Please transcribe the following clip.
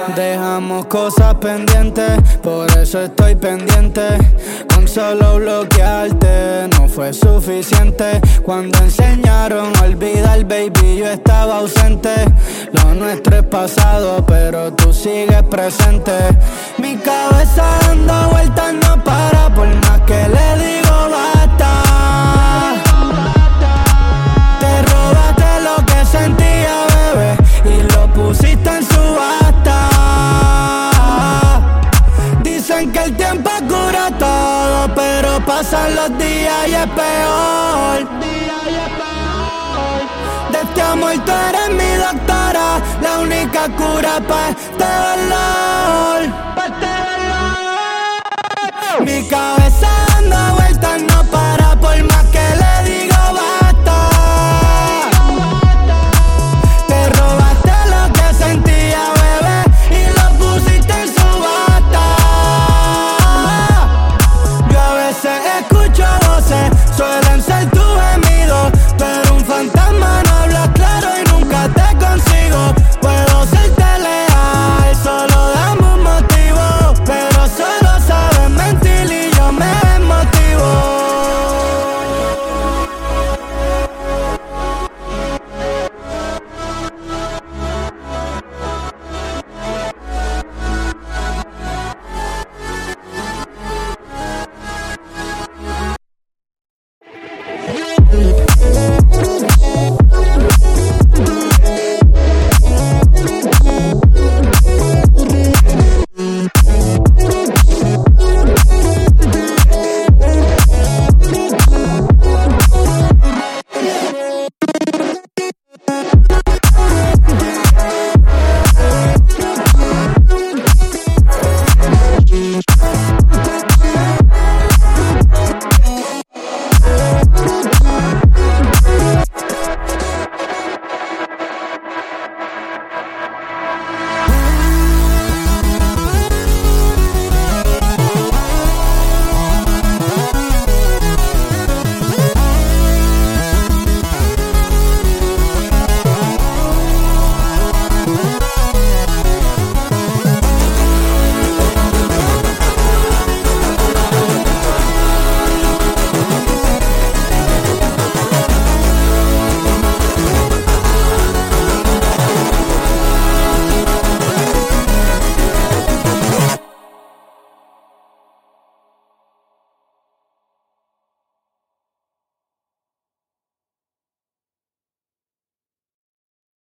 Dejamos cosas pendientes, por eso estoy pendiente. Con solo bloquearte no fue suficiente. Cuando enseñaron a olvidar, baby, yo estaba ausente. Lo nuestro es pasado, pero tú sigues presente. Mi cabeza dando vueltas no para, por más que le digo basta. Te robaste lo que sentía, bebé, y lo pusiste en subasta. Dicen que el tiempo cura todo, pero pasan los días y es peor. De este amor tú eres mi doctora, la única cura pa' este